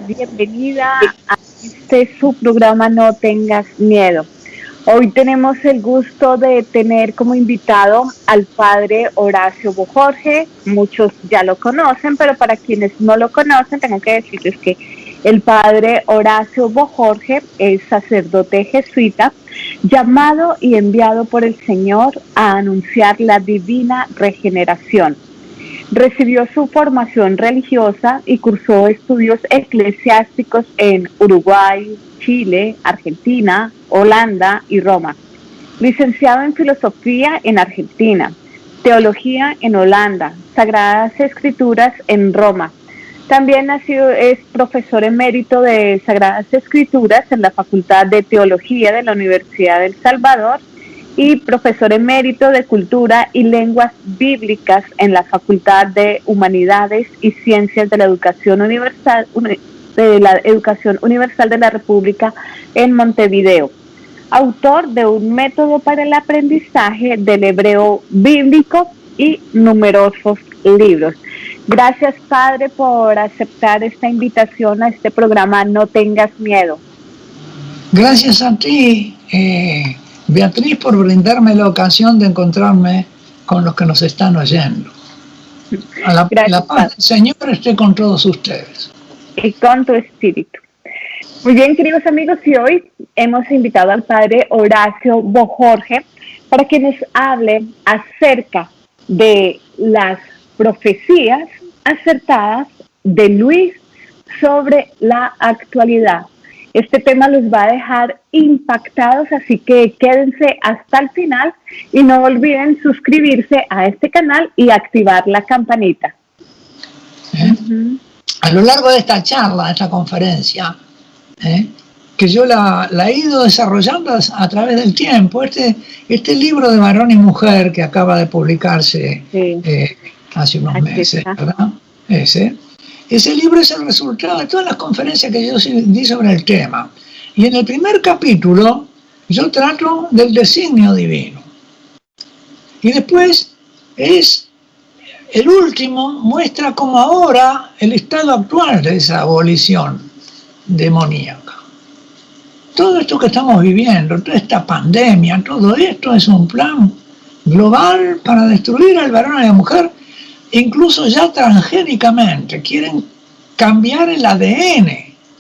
bienvenida a su programa No Tengas Miedo. Hoy tenemos el gusto de tener como invitado al padre Horacio Bojorge. Muchos ya lo conocen, pero para quienes no lo conocen, tengo que decirles que el padre Horacio Bojorge es sacerdote jesuita, llamado y enviado por el Señor a anunciar la divina regeneración. Recibió su formación religiosa y cursó estudios eclesiásticos en Uruguay, Chile, Argentina, Holanda y Roma. Licenciado en Filosofía en Argentina, Teología en Holanda, Sagradas Escrituras en Roma. También es profesor emérito de Sagradas Escrituras en la Facultad de Teología de la Universidad del Salvador y profesor emérito de Cultura y Lenguas Bíblicas en la Facultad de Humanidades y Ciencias de la Educación Universal de la República en Montevideo. Autor de un método para el aprendizaje del hebreo bíblico y numerosos libros. Gracias, Padre, por aceptar esta invitación a este programa No Tengas Miedo. Gracias a ti, Beatriz, por brindarme la ocasión de encontrarme con los que nos están oyendo. La paz del Señor esté con todos ustedes. Y con tu espíritu. Muy bien, queridos amigos, y hoy hemos invitado al padre Horacio Bojorge para que nos hable acerca de las profecías acertadas de Luis sobre la actualidad. Este tema los va a dejar impactados, así que quédense hasta el final y no olviden suscribirse a este canal y activar la campanita. A lo largo de esta charla, de esta conferencia, que yo la he ido desarrollando a través del tiempo, este libro de Varón y Mujer que acaba de publicarse hace unos meses, ¿verdad? Ese libro es el resultado de todas las conferencias que yo di sobre el tema. Y en el primer capítulo yo trato del designio divino. Y después el último muestra cómo ahora el estado actual de esa abolición demoníaca. Todo esto que estamos viviendo, toda esta pandemia, todo esto es un plan global para destruir al varón y a la mujer, incluso ya transgénicamente. Quieren cambiar el ADN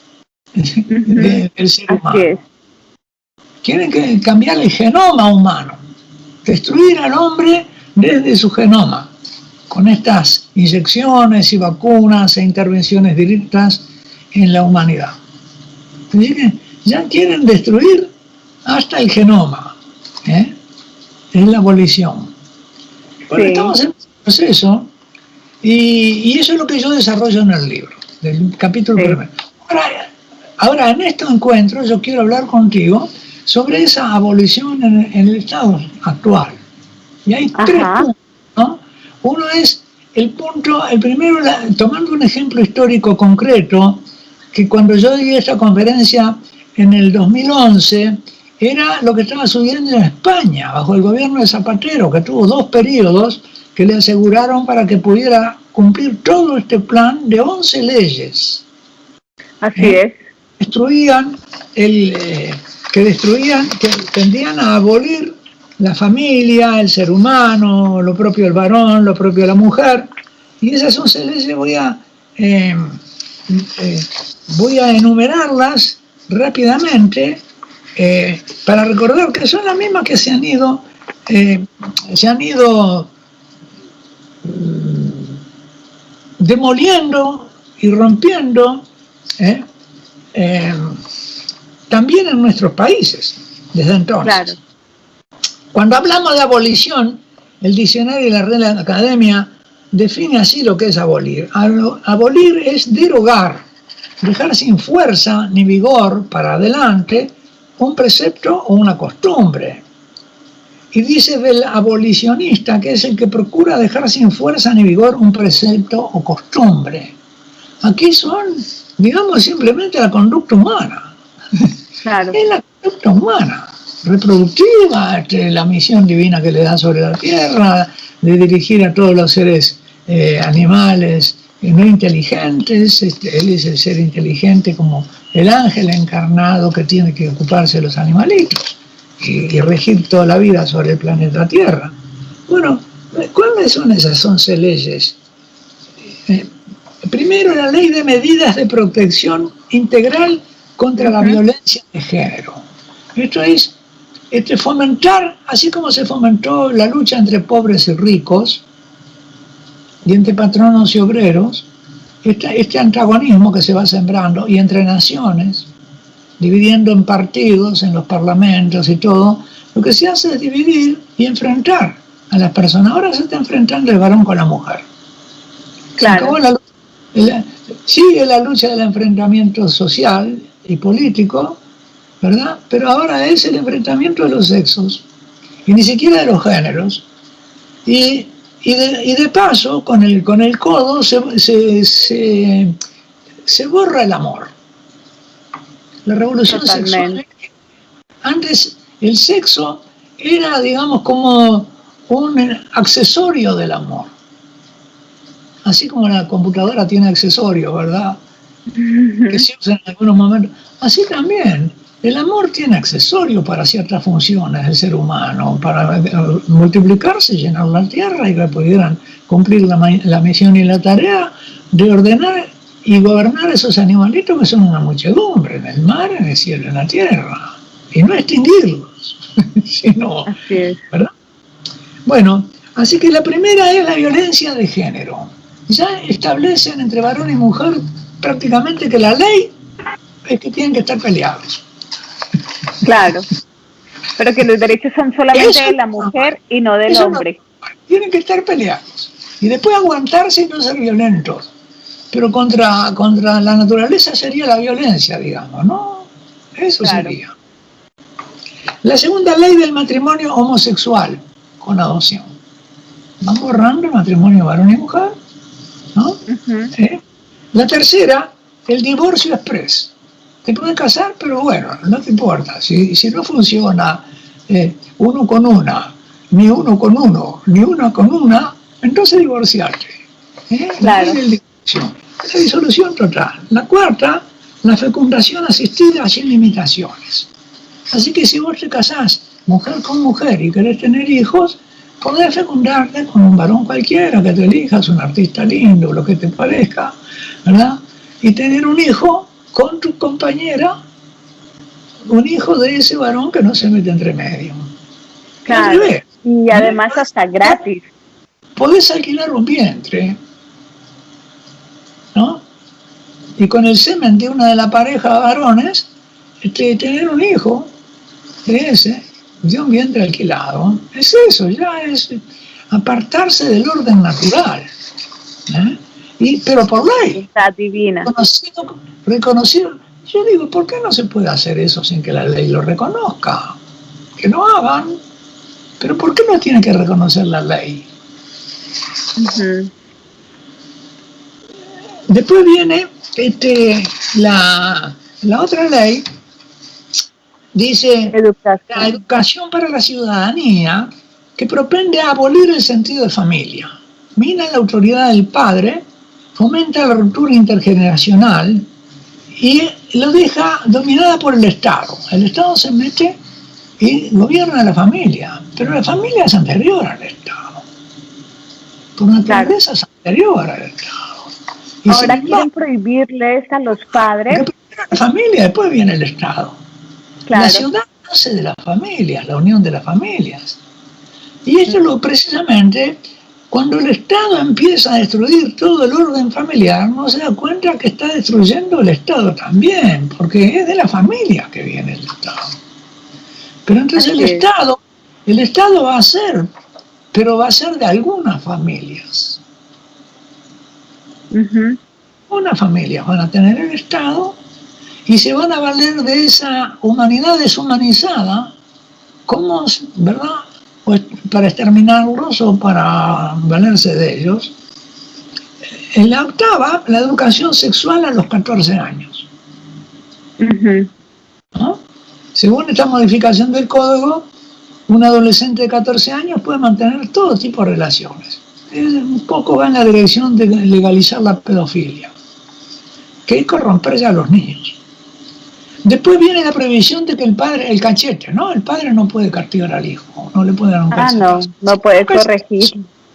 del ser humano. Quieren cambiar el genoma humano, destruir al hombre desde su genoma, con estas inyecciones y vacunas e intervenciones directas en la humanidad. Así que ya quieren destruir hasta el genoma. Es la abolición. Bueno, estamos en ese proceso y eso es lo que yo desarrollo en el libro, del capítulo primero. Ahora, en este encuentro yo quiero hablar contigo sobre esa abolición en el estado actual. Y hay tres puntos, ¿no? Uno es el primero, tomando un ejemplo histórico concreto, que cuando yo di esta conferencia en el 2011, era lo que estaba sucediendo en España, bajo el gobierno de Zapatero, que tuvo 2 periodos que le aseguraron para que pudiera cumplir todo este plan de 11 leyes. Así es. Que tendían a abolir la familia, el ser humano, lo propio del varón, lo propio de la mujer. Y esas 11 leyes voy a enumerarlas rápidamente para recordar que son las mismas que se han ido demoliendo y rompiendo también en nuestros países desde entonces. Claro. Cuando hablamos de abolición, el diccionario de la Real Academia define así lo que es abolir. Abolir es derogar, dejar sin fuerza ni vigor para adelante un precepto o una costumbre. Y dice del abolicionista, que es el que procura dejar sin fuerza ni vigor un precepto o costumbre. Aquí son, digamos, simplemente la conducta humana. Claro. Es la conducta humana, reproductiva, la misión divina que le da sobre la tierra, de dirigir a todos los seres animales no inteligentes. Él es el ser inteligente como el ángel encarnado que tiene que ocuparse de los animalitos y regir toda la vida sobre el planeta Tierra. Bueno, ¿cuáles son esas 11 leyes? Primero, la ley de medidas de protección integral contra la violencia de género. Esto es fomentar, así como se fomentó la lucha entre pobres y ricos, y entre patronos y obreros, este antagonismo que se va sembrando, y entre naciones, dividiendo en partidos, en los parlamentos y todo, lo que se hace es dividir y enfrentar a las personas. Ahora se está enfrentando el varón con la mujer. Claro. Sigue la lucha del enfrentamiento social y político, ¿verdad? Pero ahora es el enfrentamiento de los sexos, y ni siquiera de los géneros. Y de paso, con el codo se borra el amor. La revolución sexual. Antes el sexo era, digamos, como un accesorio del amor. Así como la computadora tiene accesorios, ¿verdad? Que se usan en algunos momentos. Así también, el amor tiene accesorios para ciertas funciones del ser humano, para multiplicarse, llenar la tierra y que pudieran cumplir la misión y la tarea de ordenar y gobernar esos animalitos que son una muchedumbre en el mar, en el cielo, en la tierra. Y no extinguirlos, sino, ¿verdad? Bueno, así que la primera es la violencia de género. Ya establecen entre varón y mujer prácticamente que la ley es que tienen que estar peleados. Claro, pero que los derechos son solamente de la mujer y no del hombre. No, tienen que estar peleados y después aguantarse y no ser violentos. Pero contra la naturaleza sería la violencia, digamos, ¿no? Eso sería. La segunda ley del matrimonio homosexual con adopción. Van borrando el matrimonio varón y mujer, ¿no? La tercera, el divorcio express. Te pueden casar, pero bueno, no te importa. Si no funciona uno con una, ni uno con uno, ni una con una, entonces divorciarte. Claro. La disolución total. La cuarta, la fecundación asistida sin limitaciones. Así que si vos te casás mujer con mujer y querés tener hijos, podés fecundarte con un varón cualquiera que te elijas, un artista lindo, lo que te parezca, ¿verdad? Y tener un hijo con tu compañera, un hijo de ese varón que no se mete entre medio. Claro. Y además hasta gratis. Podés alquilar un vientre, ¿no? Y con el semen de una de la pareja de varones, tener un hijo de un vientre alquilado. Es eso, ya es apartarse del orden natural. Pero por ley. Está divina. Reconocido. Yo digo, ¿por qué no se puede hacer eso sin que la ley lo reconozca? Que lo hagan. Pero ¿por qué no tiene que reconocer la ley? Después viene la otra ley, dice la educación para la ciudadanía, que propende a abolir el sentido de familia, mina la autoridad del padre, fomenta la ruptura intergeneracional y lo deja dominada por el Estado. El Estado se mete y gobierna a la familia, pero la familia es anterior al Estado. Por naturaleza es anterior al Estado. Y ahora quieren prohibirles a los padres. La familia, después viene el Estado. Claro. La ciudad nace de las familias, la unión de las familias. Y esto lo precisamente, cuando el Estado empieza a destruir todo el orden familiar, no se da cuenta que está destruyendo el Estado también, porque es de la familia que viene el Estado. Pero entonces el Estado va a ser, pero va a ser de algunas familias. Unas familias van a tener el Estado y se van a valer de esa humanidad deshumanizada, como, ¿verdad?, pues para exterminarlos o para valerse de ellos. En la octava, la educación sexual a los 14 años. ¿No? Según esta modificación del código, un adolescente de 14 años puede mantener todo tipo de relaciones. un poco va en la dirección de legalizar la pedofilia, que es corromperse a los niños. Después viene la prohibición de que el padre, el cachete, ¿no? El padre no puede castigar al hijo, no le puede dar un cachetazo. No puede corregir.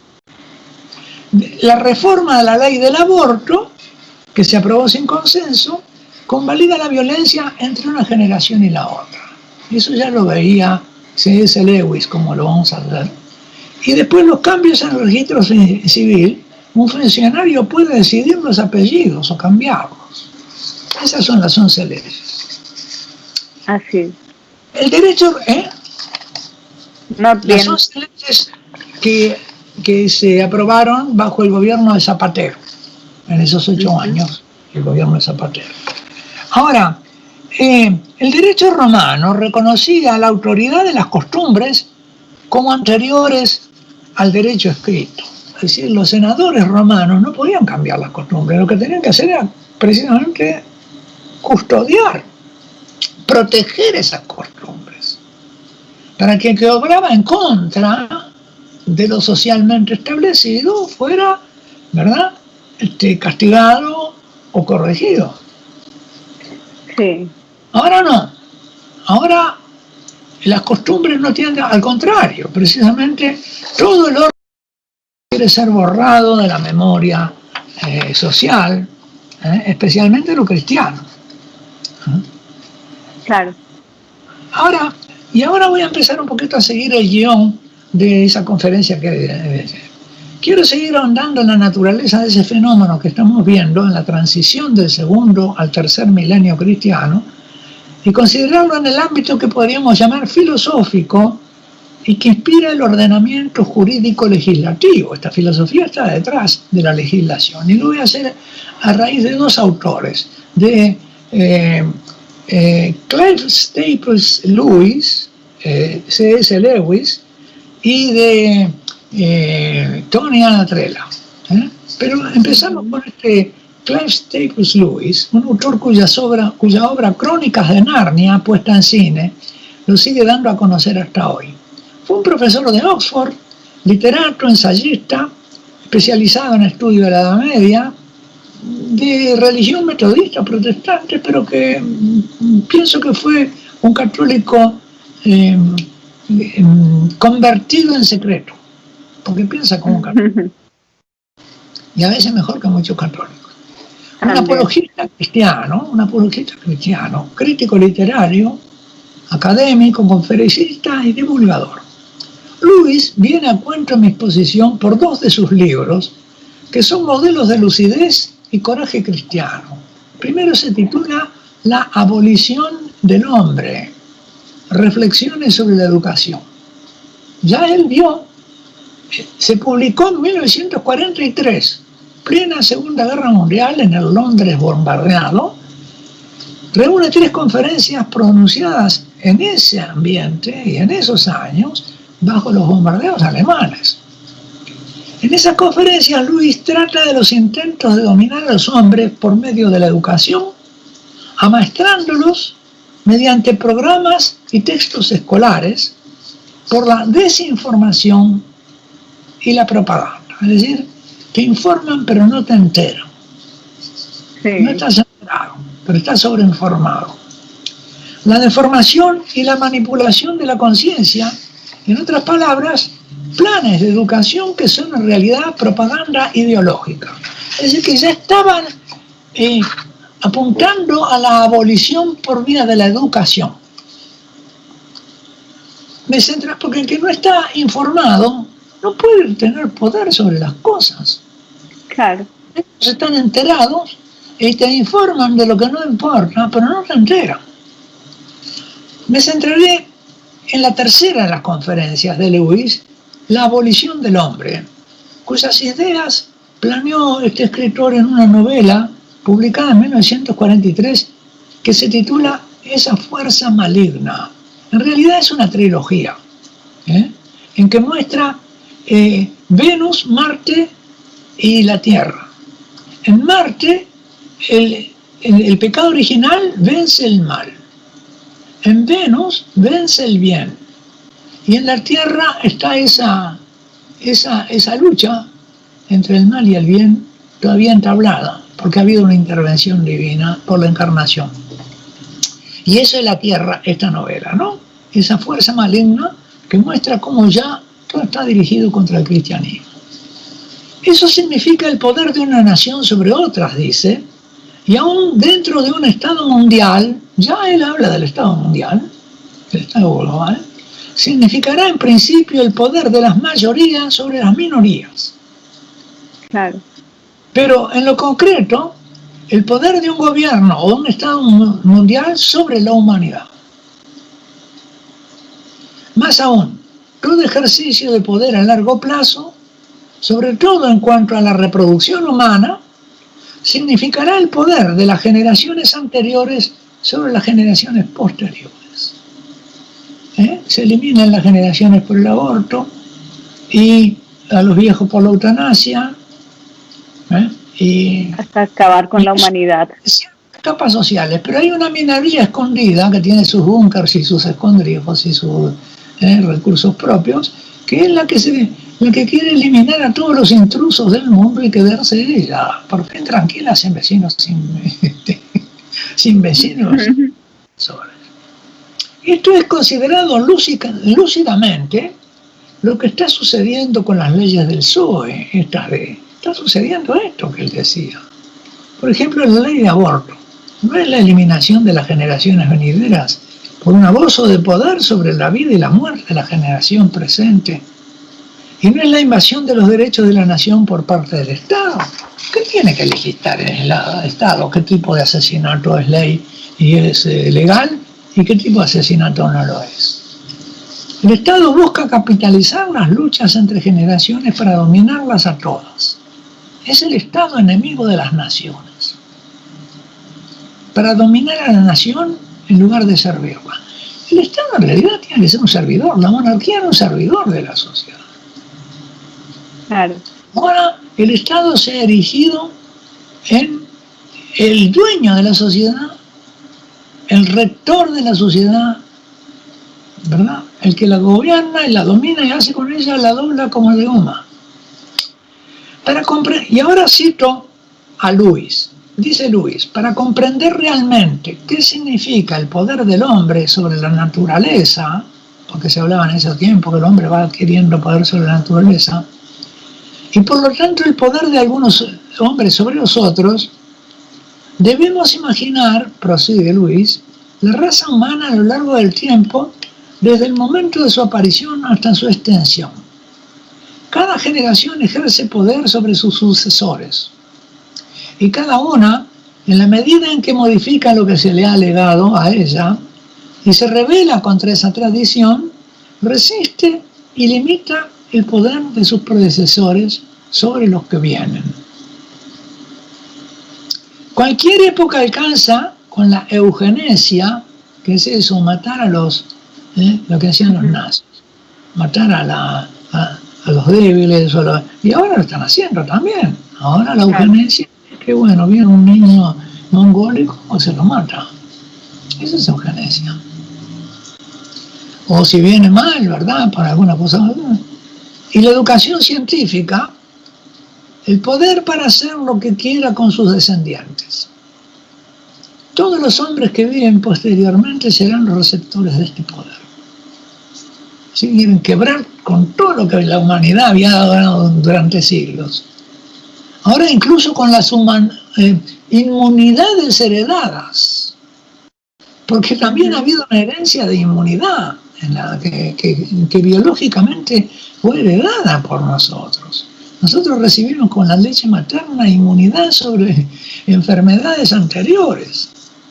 La reforma de la ley del aborto, que se aprobó sin consenso, convalida la violencia entre una generación y la otra. Eso ya lo veía C.S. Lewis, como lo vamos a ver. Y después los cambios en el registro civil, un funcionario puede decidir los apellidos o cambiarlos. Esas son las 11 leyes. Así es. El derecho, No, las 11 leyes que se aprobaron bajo el gobierno de Zapatero, en esos 8 años, el gobierno de Zapatero. Ahora, el derecho romano reconocía la autoridad de las costumbres como anteriores al derecho escrito. Es decir, los senadores romanos no podían cambiar las costumbres, lo que tenían que hacer era precisamente custodiar, proteger esas costumbres, para que el que obraba en contra de lo socialmente establecido fuera, ¿verdad?, castigado o corregido. Sí. Ahora no. Ahora las costumbres no tienden, al contrario, precisamente todo el orden quiere ser borrado de la memoria social, especialmente lo cristiano. Claro. Ahora voy a empezar un poquito a seguir el guión de esa conferencia que quiero seguir ahondando en la naturaleza de ese fenómeno que estamos viendo en la transición del segundo al tercer milenio cristiano y considerarlo en el ámbito que podríamos llamar filosófico y que inspira el ordenamiento jurídico legislativo. Esta filosofía está detrás de la legislación y lo voy a hacer a raíz de 2 autores, de Clive Staples Lewis, C.S. Lewis, y de Tony Anatrella. Pero empezamos con este Clive Staples Lewis, un autor cuya obra Crónicas de Narnia, puesta en cine, lo sigue dando a conocer hasta hoy. Fue un profesor de Oxford, literato, ensayista, especializado en estudio de la Edad Media, de religión metodista protestante, pero que pienso que fue un católico convertido en secreto, porque piensa como un católico, y a veces mejor que muchos católicos. Un apologista cristiano, crítico literario, académico, conferencista y divulgador. Lewis viene a cuento en mi exposición por 2 de sus libros, que son modelos de lucidez y coraje cristiano. Primero se titula La abolición del hombre, reflexiones sobre la educación. Ya él vio, se publicó en 1943, plena Segunda Guerra Mundial, en el Londres bombardeado. Reúne 3 conferencias pronunciadas en ese ambiente y en esos años bajo los bombardeos alemanes. En esas conferencias Lewis trata de los intentos de dominar a los hombres por medio de la educación, amaestrándolos mediante programas y textos escolares por la desinformación y la propaganda. Es decir, te informan pero no te enteran. Sí. No estás enterado, pero estás sobreinformado. La deformación y la manipulación de la conciencia, en otras palabras, planes de educación que son en realidad propaganda ideológica. Es decir, que ya estaban apuntando a la abolición por vía de la educación. ¿Me centras? Porque el que no está informado no puede tener poder sobre las cosas. Claro. Ellos están enterados y te informan de lo que no importa, pero no te enteran. Me centraré en la tercera de las conferencias de Lewis, la abolición del hombre, cuyas ideas planeó este escritor en una novela publicada en 1943 que se titula Esa fuerza maligna. En realidad es una trilogía, en que muestra Venus, Marte y la Tierra. En Marte, el pecado original vence el mal. En Venus vence el bien. Y en la Tierra está esa lucha entre el mal y el bien todavía entablada, porque ha habido una intervención divina por la encarnación. Y eso es la tierra, esta novela, ¿no? Esa fuerza maligna que muestra cómo ya todo está dirigido contra el cristianismo. Eso significa el poder de una nación sobre otras, dice, y aún dentro de un Estado mundial, ya él habla del Estado mundial, del Estado global, significará en principio el poder de las mayorías sobre las minorías. Claro. Pero en lo concreto, el poder de un gobierno o un Estado mundial sobre la humanidad. Más aún, todo ejercicio de poder a largo plazo, sobre todo en cuanto a la reproducción humana, significará el poder de las generaciones anteriores sobre las generaciones posteriores. Se eliminan las generaciones por el aborto y a los viejos por la eutanasia. Y hasta acabar con la humanidad. Capas sociales, pero hay una minoría escondida que tiene sus búnkers y sus escondrijos y sus recursos propios, que es la que quiere eliminar a todos los intrusos del mundo y quedarse ella, por fin tranquila, sin vecinos, sin vecinos. Esto es considerado lúcidamente lo que está sucediendo con las leyes del PSOE. Está sucediendo esto que él decía. Por ejemplo, la ley de aborto no es la eliminación de las generaciones venideras por un abuso de poder sobre la vida y la muerte de la generación presente, y no es la invasión de los derechos de la nación por parte del Estado. ¿Qué tiene que legislar el Estado? ¿Qué tipo de asesinato es ley y es legal? ¿Y qué tipo de asesinato no lo es? El Estado busca capitalizar las luchas entre generaciones para dominarlas a todas. Es el Estado enemigo de las naciones. Para dominar a la nación en lugar de servirla. El Estado en realidad tiene que ser un servidor. La monarquía era un servidor de la sociedad. Claro. Ahora el Estado se ha erigido en el dueño de la sociedad, el rector de la sociedad, ¿verdad? El que la gobierna y la domina y hace con ella la dobla como de goma. Y ahora cito a Luis. Dice Luis, para comprender realmente qué significa el poder del hombre sobre la naturaleza, porque se hablaba en ese tiempo que el hombre va adquiriendo poder sobre la naturaleza, y por lo tanto el poder de algunos hombres sobre los otros, debemos imaginar, prosigue Luis, la raza humana a lo largo del tiempo, desde el momento de su aparición hasta su extensión. Cada generación ejerce poder sobre sus sucesores, y cada una, en la medida en que modifica lo que se le ha legado a ella y se rebela contra esa tradición, resiste y limita el poder de sus predecesores sobre los que vienen. Cualquier época alcanza con la eugenesia, que es eso, matar a lo que hacían los nazis, matar a los débiles, y ahora lo están haciendo también. Ahora la eugenesia, que bueno, viene un niño mongólico o se lo mata. Esa es eugenesia. O si viene mal, ¿verdad? Para alguna cosa. Y la educación científica, el poder para hacer lo que quiera con sus descendientes. Todos los hombres que viven posteriormente serán los receptores de este poder. Si quieren quebrar con todo lo que la humanidad había dado durante siglos. Ahora incluso con las inmunidades heredadas, porque también ha habido una herencia de inmunidad en la que biológicamente fue heredada por nosotros. Nosotros recibimos con la leche materna inmunidad sobre enfermedades anteriores.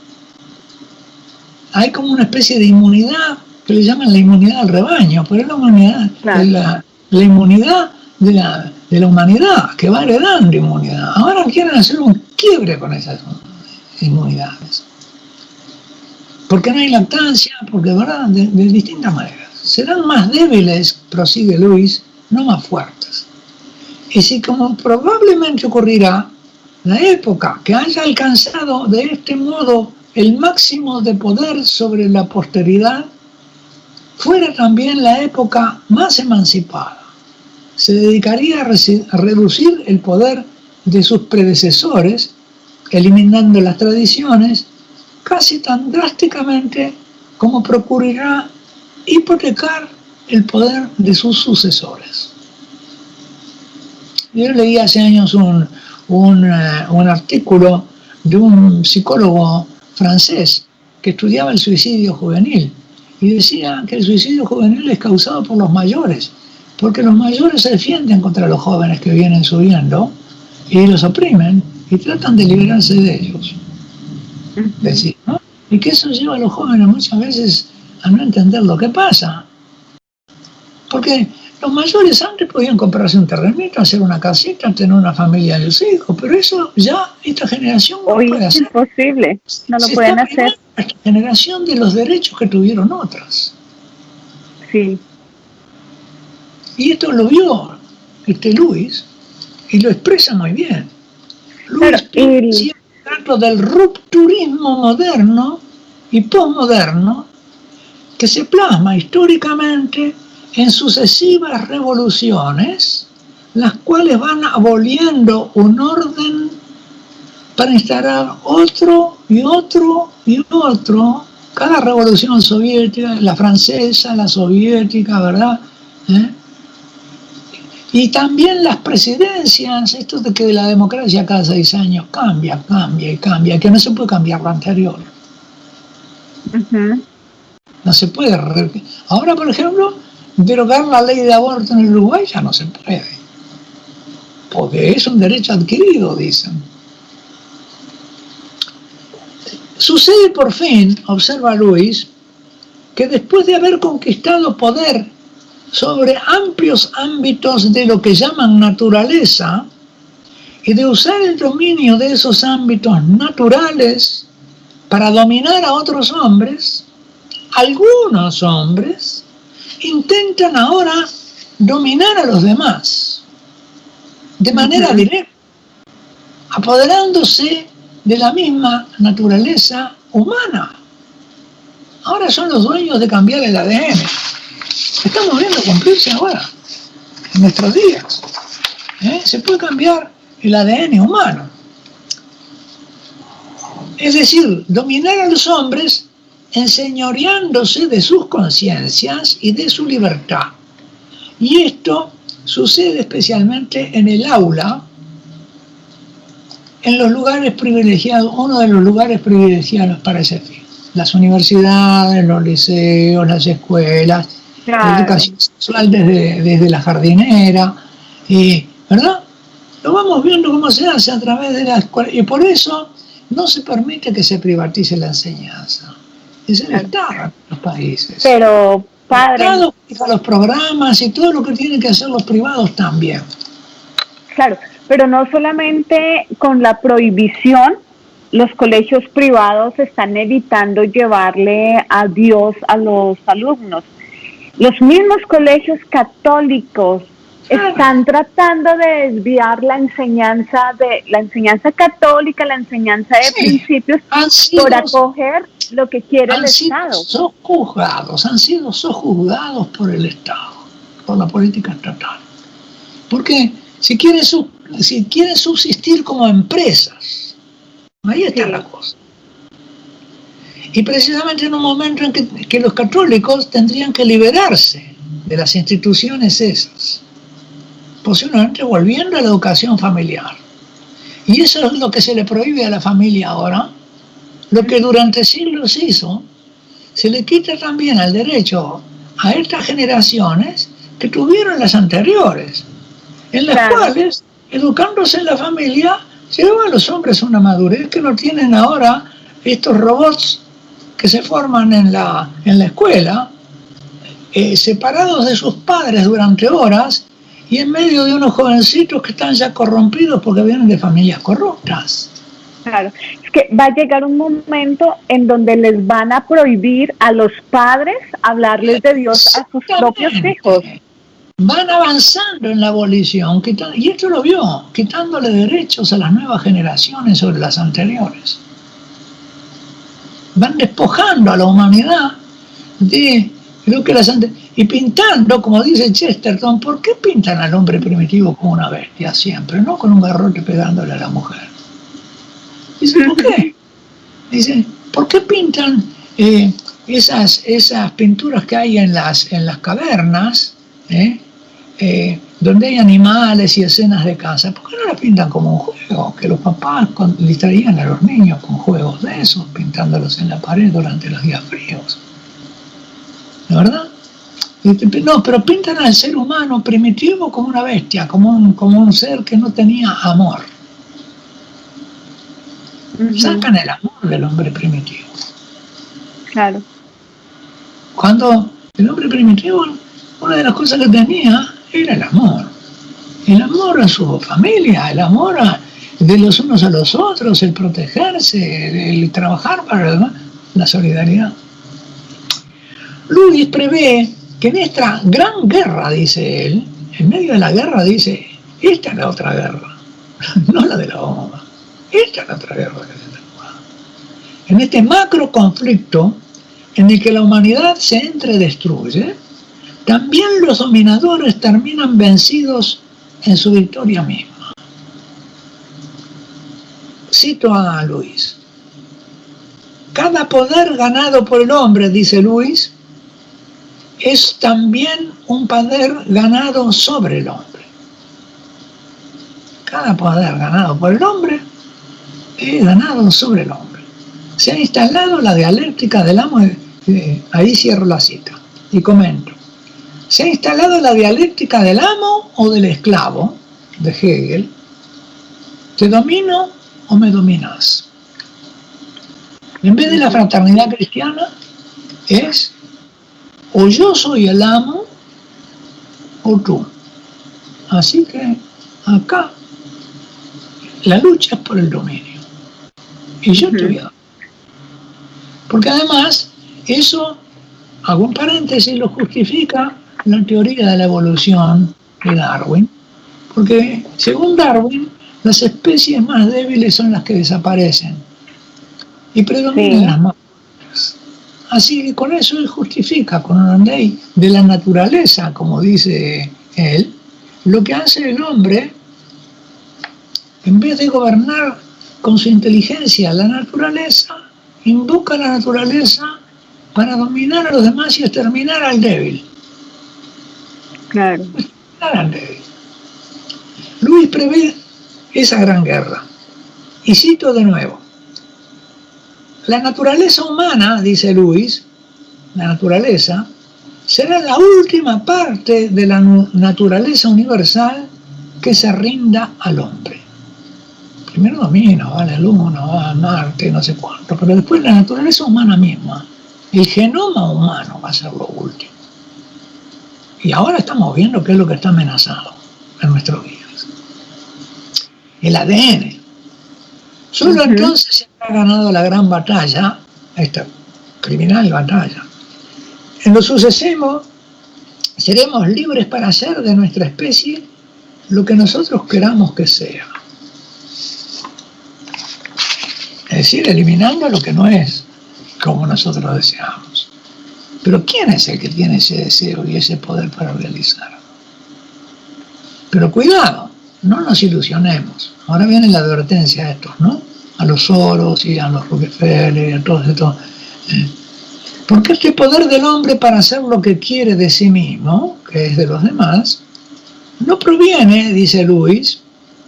Hay como una especie de inmunidad que le llaman la inmunidad al rebaño, pero es la inmunidad, claro, la inmunidad de la humanidad, que va heredando inmunidad. Ahora quieren hacer un quiebre con esas inmunidades. Porque no hay lactancia, porque ¿verdad? De distintas maneras. Serán más débiles, prosigue Luis, no más fuertes. Y si como probablemente ocurrirá, la época que haya alcanzado de este modo el máximo de poder sobre la posteridad, fuera también la época más emancipada, se dedicaría a reducir el poder de sus predecesores, eliminando las tradiciones, casi tan drásticamente como procurará hipotecar el poder de sus sucesores. Yo leí hace años un artículo de un psicólogo francés que estudiaba el suicidio juvenil y decía que el suicidio juvenil es causado por los mayores, porque los mayores se defienden contra los jóvenes que vienen subiendo y los oprimen y tratan de liberarse de ellos. Decir, ¿no? Y que eso lleva a los jóvenes muchas veces a no entender lo que pasa. Porque los mayores antes podían comprarse un terrenito, hacer una casita, tener una familia de sus hijos, pero eso ya esta generación no hoy puede hacer. Es imposible, no lo pueden hacer. Esta generación de los derechos que tuvieron otras. Sí. Y esto lo vio Luis y lo expresa muy bien. Luis dentro del rupturismo moderno y posmoderno que se plasma históricamente en sucesivas revoluciones, las cuales van aboliendo un orden para instalar otro y otro y otro. Cada revolución soviética, la francesa, la soviética, ¿verdad? Y también las presidencias, esto de que la democracia cada 6 años cambia, que no se puede cambiar lo anterior. No se puede. Ahora, por ejemplo, derogar la ley de aborto en el Uruguay ya no se puede, porque es un derecho adquirido, dicen. Sucede por fin, observa Luis, que después de haber conquistado poder sobre amplios ámbitos de lo que llaman naturaleza y de usar el dominio de esos ámbitos naturales para dominar a otros hombres, algunos hombres intentan ahora dominar a los demás de manera directa, apoderándose de la misma naturaleza humana. Ahora son los dueños de cambiar el ADN. Estamos viendo cumplirse ahora, en nuestros días. Se puede cambiar el ADN humano. Es decir, dominar a los hombres enseñoreándose de sus conciencias y de su libertad. Y esto sucede especialmente en el aula, en los lugares privilegiados, uno de los lugares privilegiados para ese fin. Las universidades, los liceos, las escuelas, la educación sexual desde la jardinera, ¿verdad? Lo vamos viendo cómo se hace a través de la escuela, y por eso no se permite que se privatice la enseñanza. Es el Estado en los países. Pero, padre, el Estado fija los programas y todo lo que tienen que hacer los privados también. Claro, pero no solamente con la prohibición, los colegios privados están evitando llevarle a Dios a los alumnos. Los mismos colegios católicos están tratando de desviar la enseñanza católica, la enseñanza de principios, por acoger lo que quiere el Estado. Han sido sojuzgados por el Estado, por la política estatal. Porque si quieren subsistir como empresas, ahí está la cosa. Y precisamente en un momento en que los católicos tendrían que liberarse de las instituciones esas, posiblemente volviendo a la educación familiar. Y eso es lo que se le prohíbe a la familia ahora, lo que durante siglos hizo, se le quita también el derecho a estas generaciones que tuvieron las anteriores, en las cuales, educándose en la familia, llevan a los hombres a una madurez que no tienen ahora estos robots que se forman en la escuela, separados de sus padres durante horas y en medio de unos jovencitos que están ya corrompidos porque vienen de familias corruptas. Claro, es que va a llegar un momento en donde les van a prohibir a los padres hablarles de Dios a sus propios hijos. Van avanzando en la abolición, y esto lo vio, quitándole derechos a las nuevas generaciones sobre las anteriores. Van despojando a la humanidad de Lo que y pintando, como dice Chesterton, ¿por qué pintan al hombre primitivo como una bestia siempre, no con un garrote pegándole a la mujer? Dice, ¿por qué? Dice, ¿por qué pintan esas pinturas que hay en las cavernas, donde hay animales y escenas de casa? ¿Por qué no las pintan como un juego? Que los papás distraían a los niños con juegos de esos, pintándolos en la pared durante los días fríos. ¿De verdad? No, pero pintan al ser humano primitivo como una bestia, como un ser que no tenía amor. Sacan el amor del hombre primitivo. Claro. Cuando el hombre primitivo, una de las cosas que tenía era el amor. El amor a su familia, el amor de los unos a los otros, el protegerse, el trabajar para la solidaridad. Lewis prevé que en esta gran guerra, dice él, en medio de la guerra dice, esta es la otra guerra, no la de la bomba, esta es la otra guerra que se está jugando. En este macro conflicto en el que la humanidad se entredestruye, también los dominadores terminan vencidos en su victoria misma. Cito a Lewis. Cada poder ganado por el hombre, dice Lewis, es también un poder ganado sobre el hombre. Cada poder ganado por el hombre es ganado sobre el hombre. Se ha instalado la dialéctica del amo, ahí cierro la cita y comento. Se ha instalado la dialéctica del amo o del esclavo, de Hegel. ¿Te domino o me dominas? En vez de la fraternidad cristiana, es o yo soy el amo o tú. Así que acá la lucha es por el dominio. Y yo te voy a dar. Porque además, eso, hago un paréntesis, lo justifica la teoría de la evolución de Darwin. Porque según Darwin, las especies más débiles son las que desaparecen y predominan las más fuertes. Así que con eso él justifica, con una ley de la naturaleza, como dice él, lo que hace el hombre, en vez de gobernar con su inteligencia la naturaleza, invoca a la naturaleza para dominar a los demás y exterminar al débil. Claro. Exterminar al débil. Lewis prevé esa gran guerra. Y cito de nuevo. La naturaleza humana, dice Lewis, la naturaleza, será la última parte de la naturaleza universal que se rinda al hombre. Primero domina, va a la Luna, va a Marte, no sé cuánto, pero después la naturaleza humana misma, el genoma humano va a ser lo último. Y ahora estamos viendo qué es lo que está amenazado en nuestros días. El ADN. Solo entonces se ha ganado la gran batalla, esta criminal batalla. En lo sucesivo, seremos libres para hacer de nuestra especie lo que nosotros queramos que sea. Es decir, eliminando lo que no es como nosotros deseamos. Pero ¿quién es el que tiene ese deseo y ese poder para realizarlo? Pero cuidado, no nos ilusionemos. Ahora viene la advertencia a estos, ¿no? A los Soros y a los Rockefeller y a todos estos. Porque este poder del hombre para hacer lo que quiere de sí mismo, que es de los demás, no proviene, dice Lewis,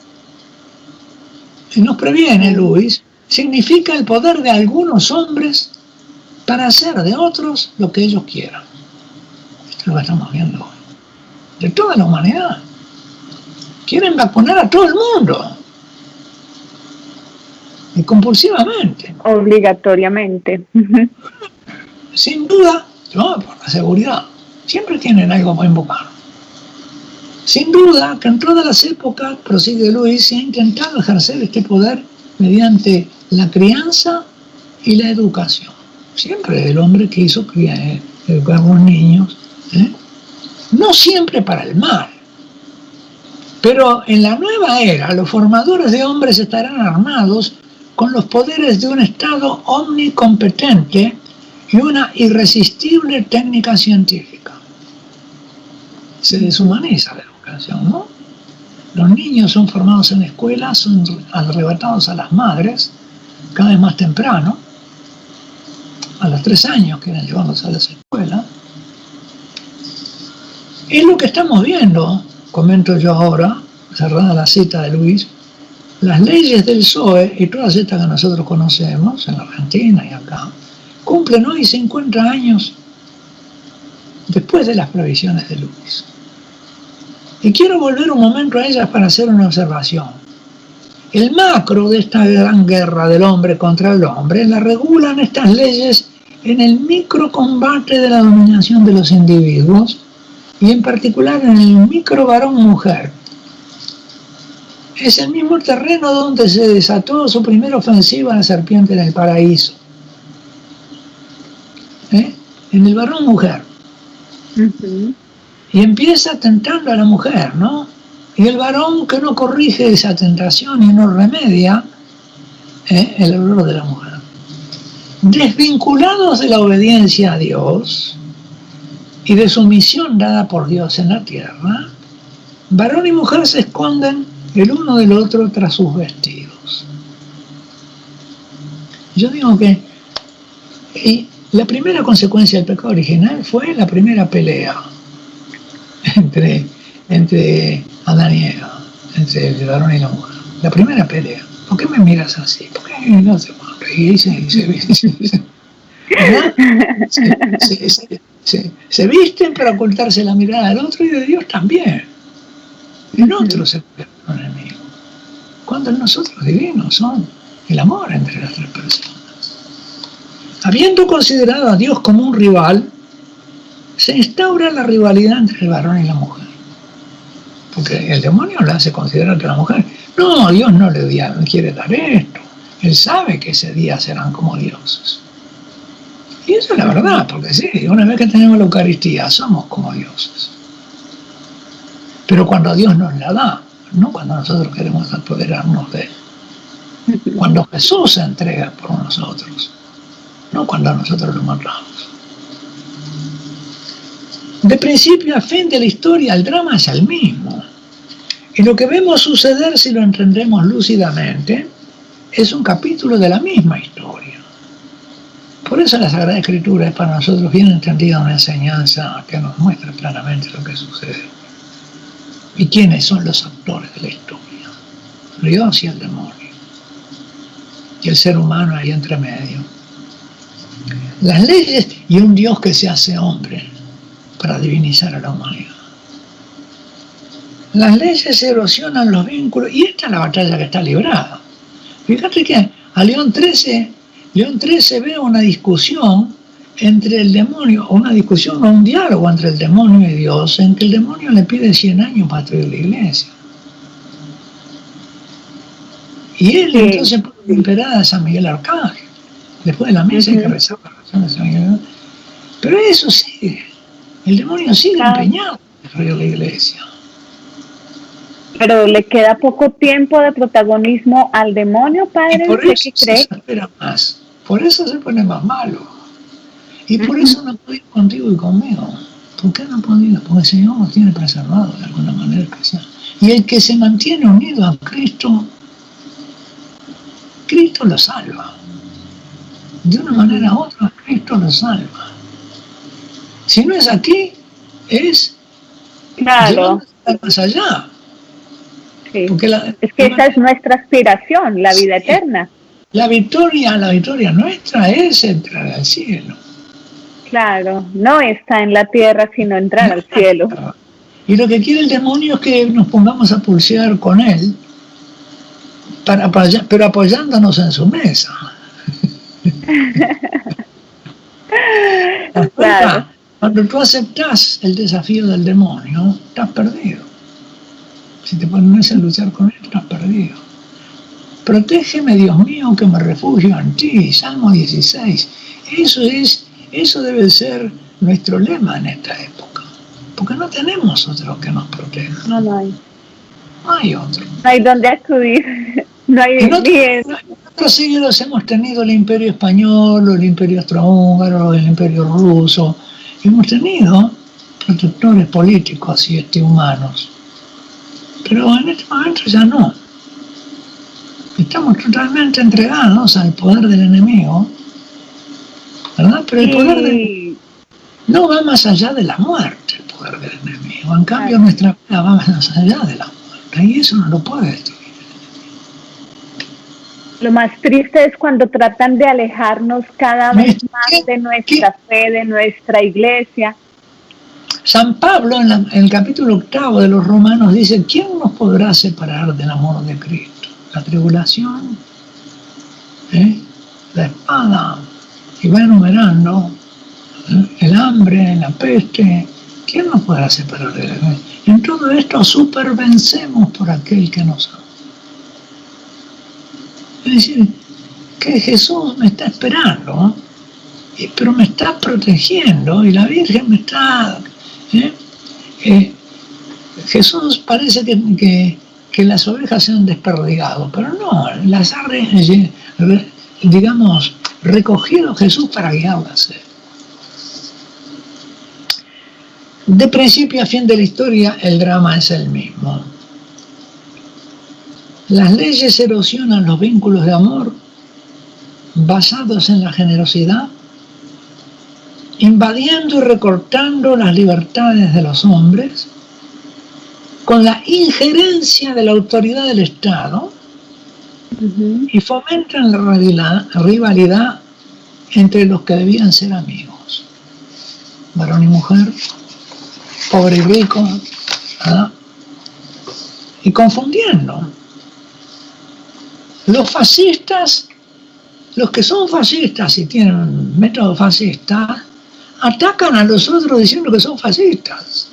significa el poder de algunos hombres para hacer de otros lo que ellos quieran. Esto es lo que estamos viendo hoy. De toda la humanidad. Quieren vacunar a todo el mundo. Y compulsivamente. Obligatoriamente. Sin duda, no, por la seguridad. Siempre tienen algo para invocar. Sin duda que en todas las épocas, prosigue Lewis, se ha intentado ejercer este poder mediante la crianza y la educación. Siempre el hombre quiso educar a los niños, no siempre para el mal. Pero en la nueva era, los formadores de hombres estarán armados con los poderes de un Estado omnicompetente y una irresistible técnica científica. Se deshumaniza la educación, ¿no? Los niños son formados en escuelas, son arrebatados a las madres cada vez más temprano. A los 3 años quieren llevarlos a las escuelas. Es lo que estamos viendo, comento yo ahora, cerrada la cita de Luis, las leyes del PSOE y todas estas que nosotros conocemos en Argentina y acá, cumplen hoy 50 años después de las previsiones de Luis. Y quiero volver un momento a ellas para hacer una observación. El macro de esta gran guerra del hombre contra el hombre la regulan estas leyes en el microcombate de la dominación de los individuos y en particular en el micro varón-mujer. Es el mismo terreno donde se desató su primera ofensiva a la serpiente en el paraíso. En el varón-mujer. Y empieza tentando a la mujer, ¿no? Y el varón que no corrige esa tentación y no remedia el error de la mujer. Desvinculados de la obediencia a Dios y de su misión dada por Dios en la tierra, varón y mujer se esconden el uno del otro tras sus vestidos. Yo digo que la primera consecuencia del pecado original fue la primera pelea entre Adán y Eva, entre el varón y la mujer. La primera pelea. ¿Por qué me miras así? ¿Por qué no te se visten para ocultarse la mirada del otro y de Dios también. El otro se puede con el enemigo. Cuando en nosotros divinos son el amor entre las 3 personas. Habiendo considerado a Dios como un rival, se instaura la rivalidad entre el varón y la mujer. Porque el demonio le hace considerar que la mujer, no, Dios no le quiere dar esto. Él sabe que ese día serán como dioses. Y eso es la verdad, porque sí, una vez que tenemos la Eucaristía, somos como dioses. Pero cuando Dios nos la da, no cuando nosotros queremos apoderarnos de Él. Cuando Jesús se entrega por nosotros, no cuando nosotros lo matamos. De principio a fin de la historia, el drama es el mismo. Y lo que vemos suceder, si lo entendemos lúcidamente, es un capítulo de la misma historia. Por eso la Sagrada Escritura es para nosotros bien entendida una enseñanza que nos muestra claramente lo que sucede. ¿Y quiénes son los actores de la historia? Dios y el demonio. Y el ser humano ahí entre medio. Las leyes y un Dios que se hace hombre para divinizar a la humanidad. Las leyes erosionan los vínculos y esta es la batalla que está librada. Fíjate que a León XIII ve una discusión entre el demonio, o una discusión o un diálogo entre el demonio y Dios, en que el demonio le pide 100 años para destruir la iglesia. Y él entonces puede imperar a San Miguel Arcángel. Después de la misa hay que rezar la oración de San Miguel. Pero eso sigue. El demonio sigue empeñado en destruir la iglesia. Pero le queda poco tiempo de protagonismo al demonio, padre. Y por eso se espera más. Por eso se pone más malo. Y por eso no puede ir contigo y conmigo. ¿Por qué no ha podido? Porque el Señor nos tiene preservado de alguna manera especial. Y el que se mantiene unido a Cristo, Cristo lo salva. De una manera u otra, Cristo lo salva. Si no es aquí, es más allá. Sí. Es que esa es nuestra aspiración, la vida eterna. La victoria nuestra es entrar al cielo. Claro, no está en la tierra, sino entrar al cielo. Y lo que quiere el demonio es que nos pongamos a pulsear con él, pero apoyándonos en su mesa. Claro. Cuando tú aceptas el desafío del demonio, estás perdido. Si te pones a luchar con él, estás perdido. Protégeme, Dios mío, que me refugio en ti. Salmo 16. Eso debe ser nuestro lema en esta época. Porque no tenemos otro que nos proteja. No hay. No hay otro. No hay dónde acudir. No hay Nosotros seguidos hemos tenido el imperio español, o el imperio austrohúngaro, o el imperio ruso. Hemos tenido protectores políticos y humanos. Pero en este momento ya no. Estamos totalmente entregados al poder del enemigo, ¿verdad? Pero el poder del no va más allá de la muerte, el poder del enemigo. En cambio, nuestra vida va más allá de la muerte, y eso no lo puede destruir. Lo más triste es cuando tratan de alejarnos cada vez más de nuestra fe, de nuestra iglesia. San Pablo, en el capítulo 8 de los Romanos, dice: ¿quién nos podrá separar del amor de Cristo? La tribulación, la espada, y va enumerando, el hambre, la peste. ¿Quién nos podrá separar de la fe? En todo esto supervencemos por aquel que nos ama. Es decir, que Jesús me está esperando, pero me está protegiendo, y la Virgen me está... Jesús parece que las ovejas se han desperdigado, pero no, las ha, digamos, recogido Jesús para guiarlas. De principio a fin de la historia, el drama es el mismo. Las leyes erosionan los vínculos de amor basados en la generosidad, invadiendo y recortando las libertades de los hombres, con la injerencia de la autoridad del Estado, y fomentan la rivalidad entre los que debían ser amigos, varón y mujer, pobre y rico, ¿verdad? Y confundiendo. Los fascistas, los que son fascistas y tienen método fascista, atacan a los otros diciendo que son fascistas.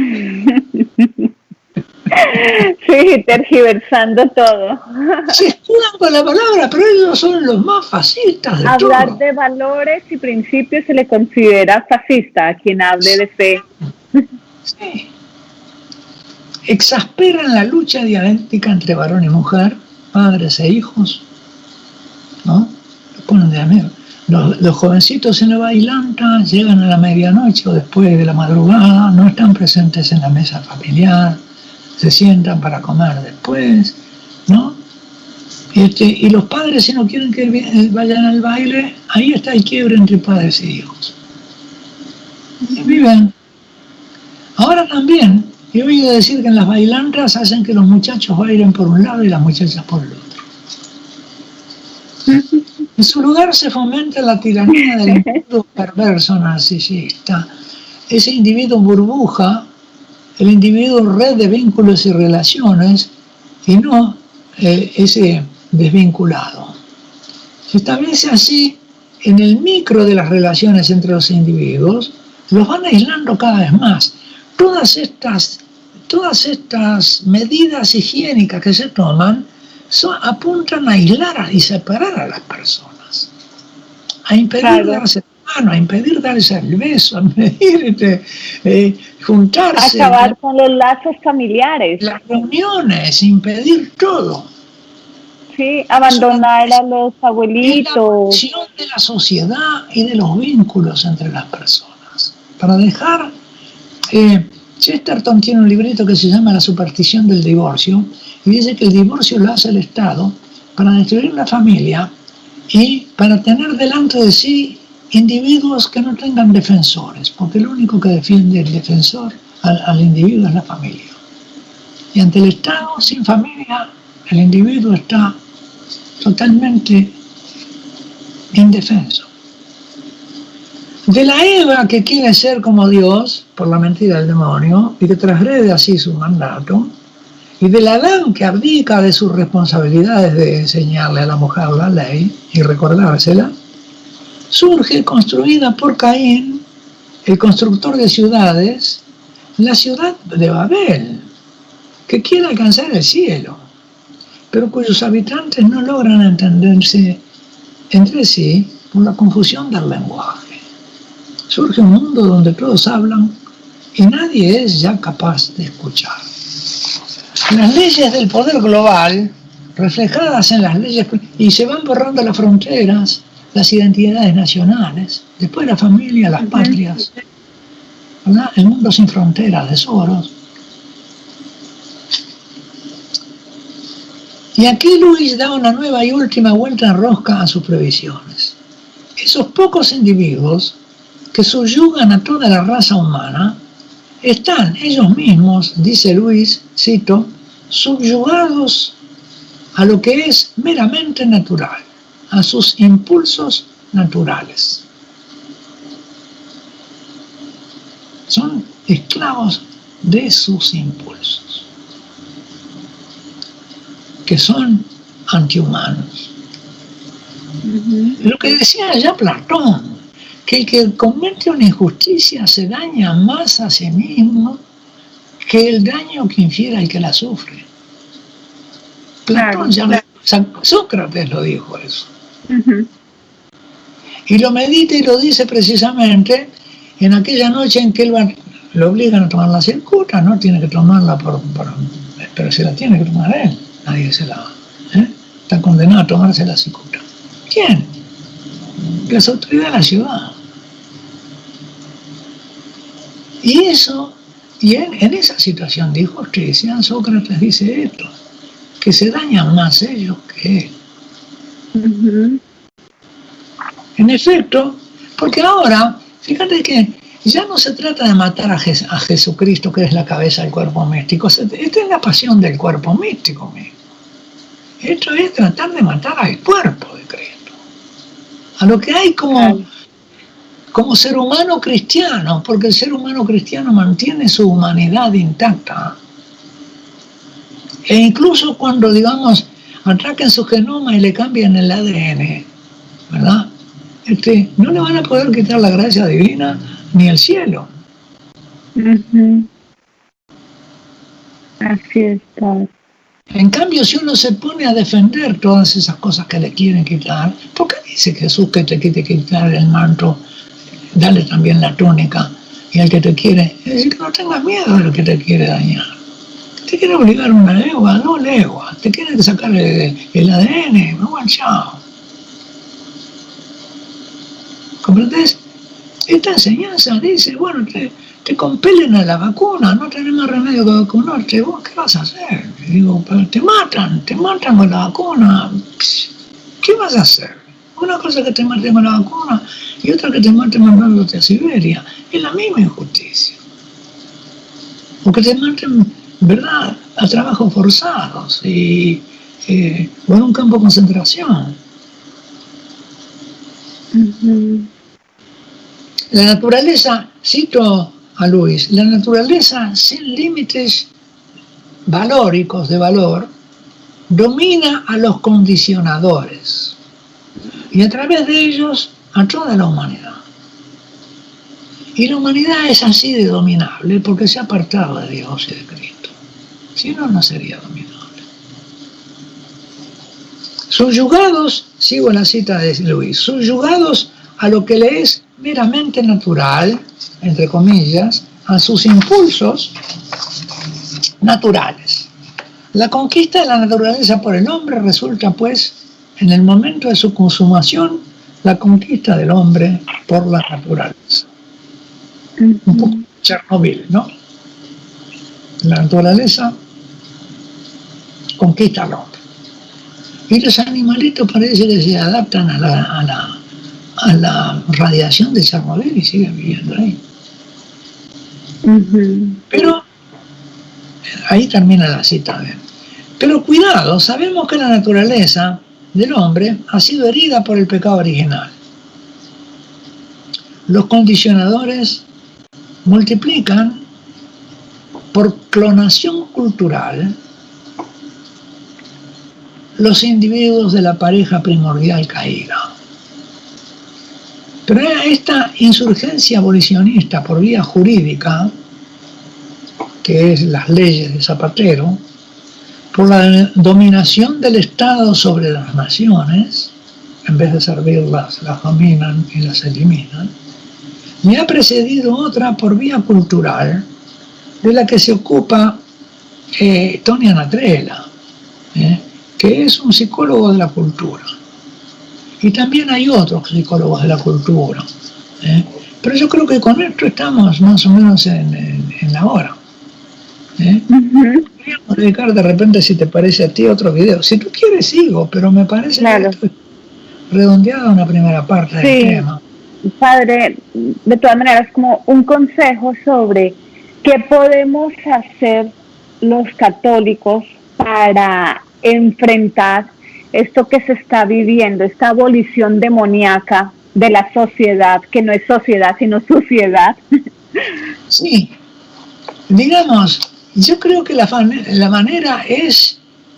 Sí, tergiversando todo. Se escudan con la palabra, pero ellos son los más fascistas de todos. Hablar de valores y principios se le considera fascista a quien hable de fe. Sí. Exasperan la lucha dialéctica entre varón y mujer, padres e hijos, ¿no? Lo ponen de amigo. Los jovencitos en la bailanta llegan a la medianoche o después de la madrugada, no están presentes en la mesa familiar, se sientan para comer después, ¿no? Y los padres, si no quieren que vayan al baile, ahí está el quiebre entre padres y hijos. Y viven. Ahora también, he oído decir que en las bailantas hacen que los muchachos bailen por un lado y las muchachas por el otro. En su lugar se fomenta la tiranía del individuo perverso narcisista. Ese individuo burbuja, el individuo red de vínculos y relaciones, y no ese desvinculado. Se establece así en el micro de las relaciones entre los individuos, los van aislando cada vez más. Todas estas medidas higiénicas que se toman apuntan a aislar y separar a las personas, a impedir darse la mano, a impedir darse el beso, a impedir juntarse, acabar con los lazos familiares, las reuniones, impedir todo. Sí, abandonar a los abuelitos. La función de la sociedad y de los vínculos entre las personas, para dejar... Chesterton tiene un librito que se llama La superstición del divorcio, y dice que el divorcio lo hace el Estado para destruir la familia y para tener delante de sí individuos que no tengan defensores, porque lo único que defiende el defensor al individuo es la familia. Y ante el Estado, sin familia, el individuo está totalmente indefenso. De la Eva que quiere ser como Dios, por la mentira del demonio, y que transgrede así su mandato, y del Adán que abdica de sus responsabilidades de enseñarle a la mujer la ley y recordársela, surge, construida por Caín, el constructor de ciudades, la ciudad de Babel, que quiere alcanzar el cielo, pero cuyos habitantes no logran entenderse entre sí por la confusión del lenguaje. Surge un mundo donde todos hablan y nadie es ya capaz de escuchar. Las leyes del poder global reflejadas en las leyes, y se van borrando las fronteras, las identidades nacionales, después la familia, las patrias, ¿verdad? El mundo sin fronteras de Soros. Y aquí Luis da una nueva y última vuelta en rosca a sus previsiones. Esos pocos individuos que subyugan a toda la raza humana están ellos mismos, dice Luis, cito, subyugados a lo que es meramente natural, a sus impulsos naturales. Son esclavos de sus impulsos, que son antihumanos. Lo que decía ya Platón, que el que comete una injusticia se daña más a sí mismo que el daño que infiere al que la sufre. Platón Sócrates lo dijo eso. Y lo medita y lo dice precisamente en aquella noche en que él lo obligan a tomar la cicuta, no tiene que tomarla pero se la tiene que tomar él, nadie se la está condenado a tomarse la cicuta. ¿Quién? Las autoridades de la ciudad. Y eso, y en esa situación de injusticia, Sócrates dice esto, que se dañan más ellos que él. En efecto, porque ahora, fíjate que ya no se trata de matar a Jesucristo, que es la cabeza del cuerpo místico. Esta es la pasión del cuerpo místico mismo. Esto es tratar de matar al cuerpo de Cristo, a lo que hay como ser humano cristiano, porque el ser humano cristiano mantiene su humanidad intacta. E incluso cuando, digamos, atraquen su genoma y le cambian el ADN, ¿verdad? No le van a poder quitar la gracia divina ni el cielo. Así está. En cambio, si uno se pone a defender todas esas cosas que le quieren quitar, ¿por qué dice Jesús que te quiere quitar el manto? Dale también la túnica. Y al que te quiere, es decir, que no tengas miedo de lo que te quiere dañar. Te quiere obligar una legua, 2 leguas. Te quiere sacar el ADN, bueno, chao. ¿Comprendes? Esta enseñanza dice, bueno, te compelen a la vacuna, no tenés más remedio que vacunarte. ¿Vos qué vas a hacer? Y digo, pero te matan con la vacuna. ¿Qué vas a hacer? Una cosa que te maten con la vacuna y otra que te maten mandándote a Siberia. Es la misma injusticia. O que te maten, ¿verdad?, a trabajos forzados o en un campo de concentración. La naturaleza, cito a Luis, la naturaleza sin límites valóricos de valor domina a los condicionadores y a través de ellos a toda la humanidad. Y la humanidad es así de dominable porque se ha apartado de Dios y de Cristo. Si no, no sería dominable. Subyugados, sigo la cita de Luis, subyugados a lo que le es meramente natural, entre comillas, a sus impulsos naturales. La conquista de la naturaleza por el hombre resulta, pues, en el momento de su consumación, la conquista del hombre por la naturaleza. Un poco Chernobyl, ¿no? La naturaleza conquista al hombre. Y los animalitos parece que se adaptan a la radiación de Chernobyl y siguen viviendo ahí. Pero, ahí termina la cita. Pero cuidado, sabemos que la naturaleza del hombre ha sido herida por el pecado original. Los condicionadores multiplican por clonación cultural los individuos de la pareja primordial caída. Pero esta insurgencia abolicionista por vía jurídica, que es las leyes de Zapatero, por la dominación del Estado sobre las naciones, en vez de servirlas, las dominan y las eliminan, me ha precedido otra por vía cultural, de la que se ocupa Tony Anatrella, que es un psicólogo de la cultura. Y también hay otros psicólogos de la cultura. Pero yo creo que con esto estamos más o menos en la hora. Podríamos dedicar de repente, si te parece a ti, otro video. Si tú quieres, sigo, pero me parece que esto es redondeada una primera parte del tema. Padre, de todas maneras, como un consejo sobre qué podemos hacer los católicos para enfrentar esto que se está viviendo, esta abolición demoníaca de la sociedad, que no es sociedad, sino suciedad. Sí, digamos, yo creo que la manera es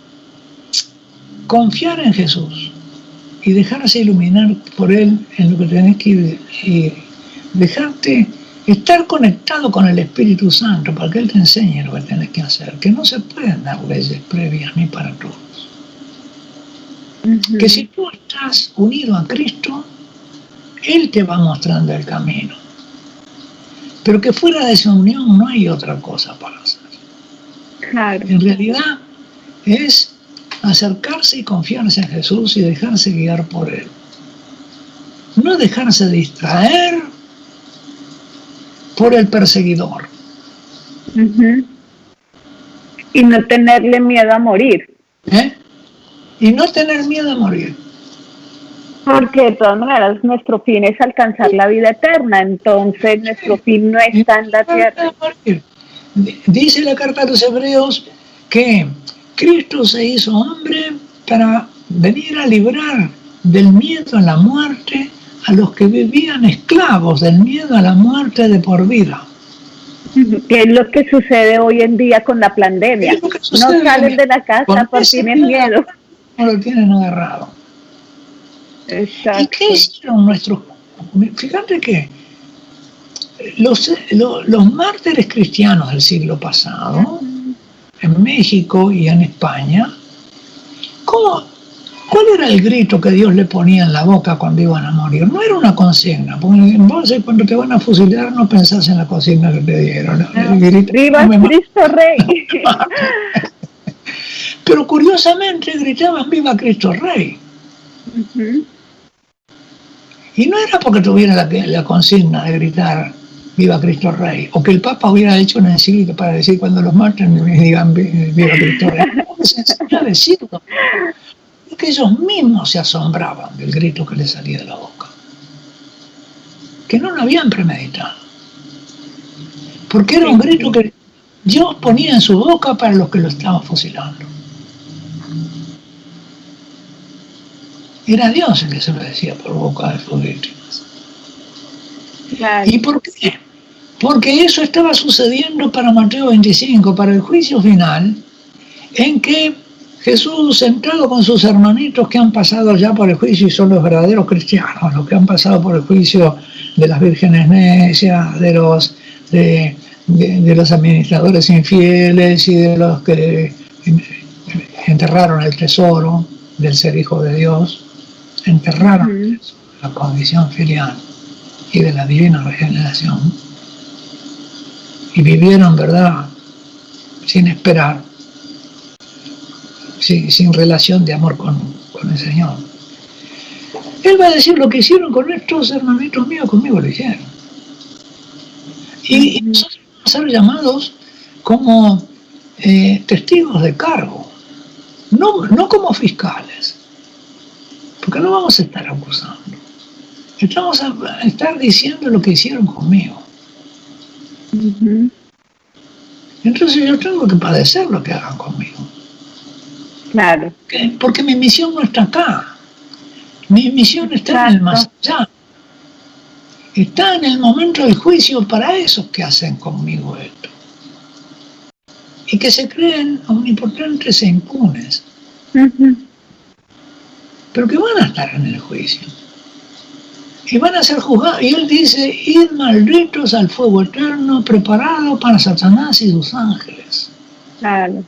confiar en Jesús y dejarse iluminar por Él en lo que tenés que ir, y dejarte estar conectado con el Espíritu Santo para que Él te enseñe lo que tenés que hacer, que no se pueden dar leyes previas ni para todos. Que si tú estás unido a Cristo, Él te va mostrando el camino. Pero que fuera de esa unión no hay otra cosa para hacer. Claro. En realidad es acercarse y confiarse en Jesús y dejarse guiar por Él. No dejarse distraer por el perseguidor. Y no tenerle miedo a morir. Y no tener miedo a morir. Porque de todas maneras nuestro fin es alcanzar la vida eterna, entonces nuestro fin no está en la tierra. Dice la carta a los Hebreos que Cristo se hizo hombre para venir a librar del miedo a la muerte a los que vivían esclavos del miedo a la muerte de por vida. Que es lo que sucede hoy en día con la pandemia. No salen de la casa porque tienen miedo. No lo tienen agarrado. Exacto. ¿Y qué hicieron nuestros? Fíjate que los mártires cristianos del siglo pasado, en México y en España, ¿cuál era el grito que Dios le ponía en la boca cuando iban a morir? No era una consigna, porque vos cuando te van a fusilar no pensás en la consigna que te dieron. ¡Viva Cristo Rey! Pero curiosamente gritaban ¡Viva Cristo Rey! Y no era porque tuviera la consigna de gritar ¡Viva Cristo Rey! O que el Papa hubiera hecho una encíclica para decir cuando los maten digan ¡Viva Cristo Rey! No se enseñó a decirlo. Es que ellos mismos se asombraban del grito que les salía de la boca. Que no lo habían premeditado. Porque era un grito que Dios ponía en su boca para los que lo estaban fusilando. Era Dios el que se lo decía por boca de sus víctimas. Claro. ¿Y por qué? Porque eso estaba sucediendo para Mateo 25, para el juicio final, en que Jesús, sentado con sus hermanitos que han pasado ya por el juicio y son los verdaderos cristianos, los que han pasado por el juicio de las vírgenes necias, de los administradores infieles y de los que enterraron el tesoro del ser hijo de Dios, enterraron la condición filial y de la divina regeneración y vivieron, ¿verdad?, sin esperar, sin relación de amor con el Señor. Él va a decir lo que hicieron con estos hermanitos míos, conmigo lo hicieron. Y nosotros vamos a ser llamados como testigos de cargo, no como fiscales, porque no vamos a estar acusando. Estamos a estar diciendo lo que hicieron conmigo. Entonces yo tengo que padecer lo que hagan conmigo. Claro. Porque mi misión no está acá. Mi misión está en el más allá. Está en el momento del juicio para esos que hacen conmigo esto. Y que se creen omnipotentes e impunes. Pero que van a estar en el juicio. Y van a ser juzgados. Y él dice, id malditos al fuego eterno preparado para Satanás y sus ángeles. Claro.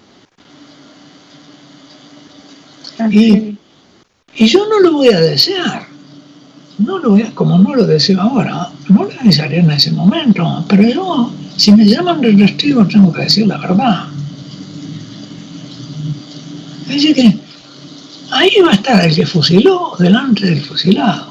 Y yo no lo voy a desear. No lo voy a, como no lo deseo ahora, no lo desearía en ese momento. Pero yo, si me llaman de testigo, tengo que decir la verdad. Es decir que ahí va a estar el que fusiló delante del fusilado.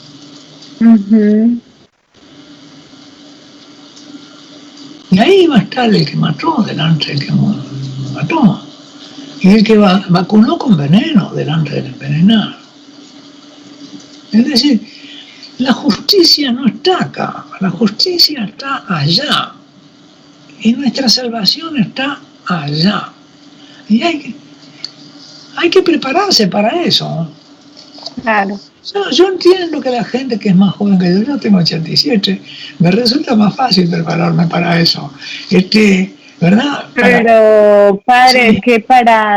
Y ahí va a estar el que mató delante del que mató. Y el que vacunó con veneno delante del envenenado. Es decir, la justicia no está acá, la justicia está allá. Y nuestra salvación está allá. Y hay que prepararse para eso. Claro. Yo entiendo que la gente que es más joven que yo tengo 87, me resulta más fácil prepararme para eso. ¿Verdad? Pero, padre, sí. es que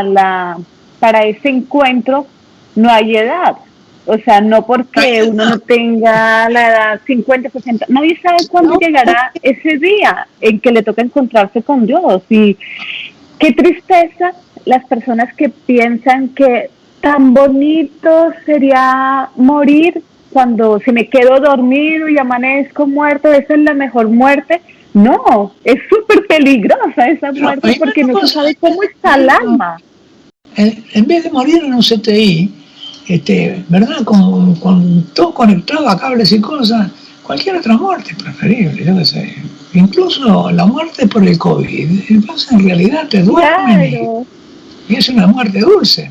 para ese encuentro no hay edad. O sea, no porque uno no tenga la edad 50, 60. Nadie sabe cuándo llegará ese día en que le toca encontrarse con Dios. Y qué tristeza las personas que piensan que tan bonito sería morir cuando se me quedo dormido y amanezco muerto. Esa es la mejor muerte. No, es súper peligrosa esa muerte porque no se sabe cómo está el alma. En vez de morir en un CTI, ¿verdad? Con todo conectado a cables y cosas, cualquier otra muerte es preferible, yo qué sé. Incluso la muerte por el COVID, entonces en realidad te duermen y es una muerte dulce.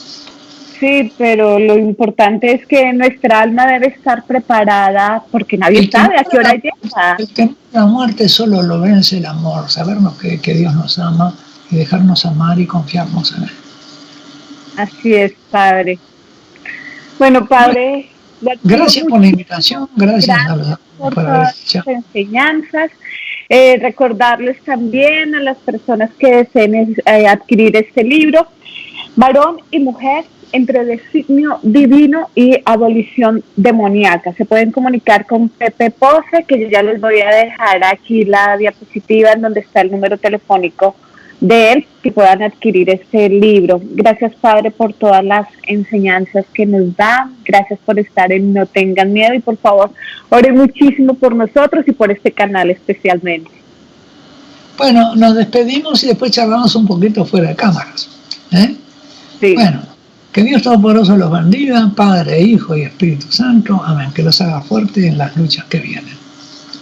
Sí, pero lo importante es que nuestra alma debe estar preparada porque nadie sabe a qué hora llega. El temor a la muerte solo lo vence el amor, sabernos que Dios nos ama y dejarnos amar y confiarnos en Él. Así es, Padre. Bueno, Padre, gracias por la invitación, gracias por todas las enseñanzas. Recordarles también a las personas que deseen adquirir este libro, Varón y Mujer entre Designio Divino y Abolición Demoníaca. Se pueden comunicar con Pepe Pose, que yo ya les voy a dejar aquí la diapositiva en donde está el número telefónico de él, que puedan adquirir este libro. Gracias, Padre, por todas las enseñanzas que nos da. Gracias por estar en No Tengan Miedo y por favor, ore muchísimo por nosotros y por este canal especialmente. Bueno, nos despedimos y después charlamos un poquito fuera de cámaras. Sí. Bueno, que Dios Todopoderoso los bendiga, Padre, Hijo y Espíritu Santo. Amén. Que los haga fuertes en las luchas que vienen.